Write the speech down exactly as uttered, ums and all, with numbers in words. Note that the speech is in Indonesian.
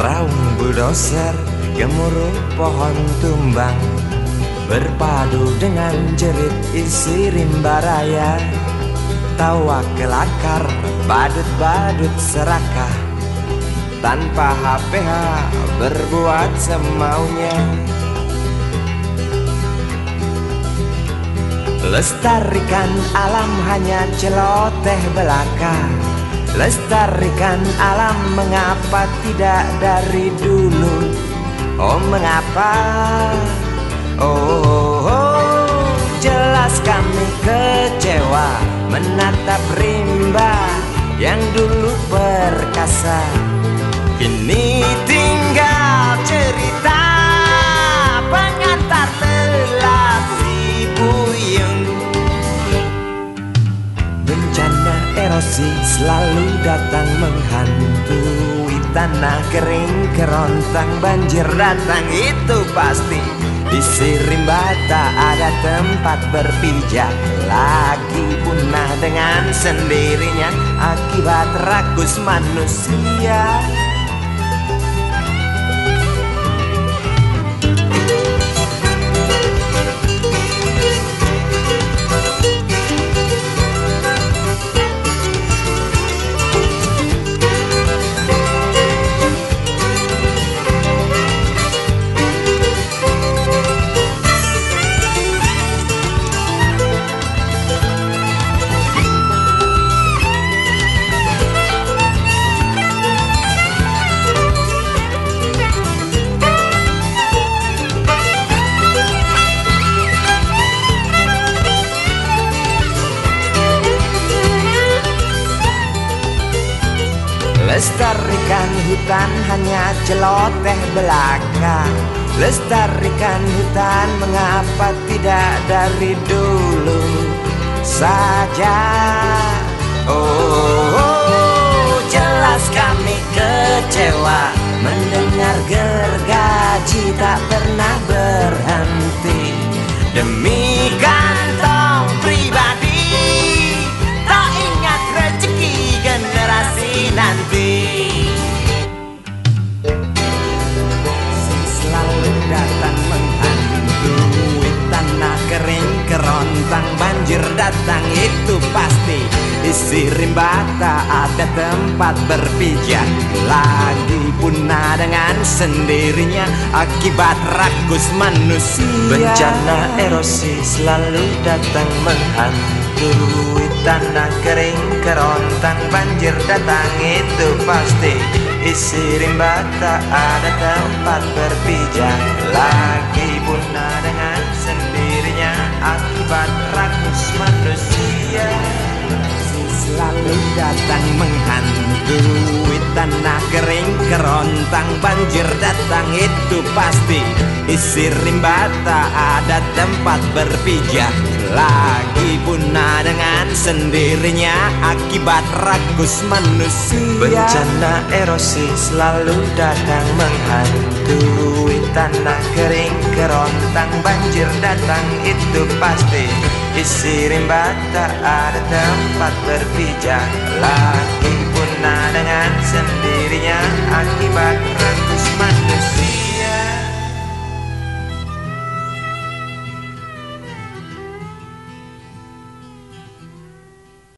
Raung bulldozer, gemuruh pohon tumbang, berpadu dengan jerit isi rimba raya. Tawa kelakar, badut-badut serakah, tanpa H P H berbuat semaunya. Lestarikan alam hanya celoteh belaka. Lestarikan alam mengapa tidak dari dulu? Oh mengapa? Oh, oh, oh. Jelas kami kecewa menatap rimba yang dulu perkasa, kini tinggal cerita pengantar lelah si buyung. Bencana erosi selalu datang menghantui tanah kering kerontang, banjir datang itu pasti. Di rimba tak ada tempat berpijak lagi, punah dengan sendirinya akibat rakus manusia. Lestarikan hutan hanya celoteh belaka. Lestarikan hutan mengapa tidak dari dulu saja? Oh, oh, oh. Jelas kami kecewa mendengar gergaji tak pernah berhenti demi kantong pribadi, tak ingat rezeki generasi nanti. Selalu datang menghantui tanah kering kerontang, banjir datang itu pasti. Isi rimba tak ada tempat berpijak lagi, punah dengan sendirinya akibat rakus manusia. Bencana erosi selalu datang menghantui tanah kering kerontang, banjir datang itu pasti. Isi rimba tak ada tempat berpijak lagi, punah dengan sendirinya akibat rakus manusia. Selalu datang menghantui tanah kering kerontang, banjir datang itu pasti. Isi rimba tak ada tempat berpijak lagi, punah dengan sendirinya akibat rakus manusia. Bencana erosi selalu datang menghantui tanah kering kerontang, banjir datang itu pasti. Isi rimba tak ada tempat berpijak lagi, punah dengan sendirinya akibat rakus manusia.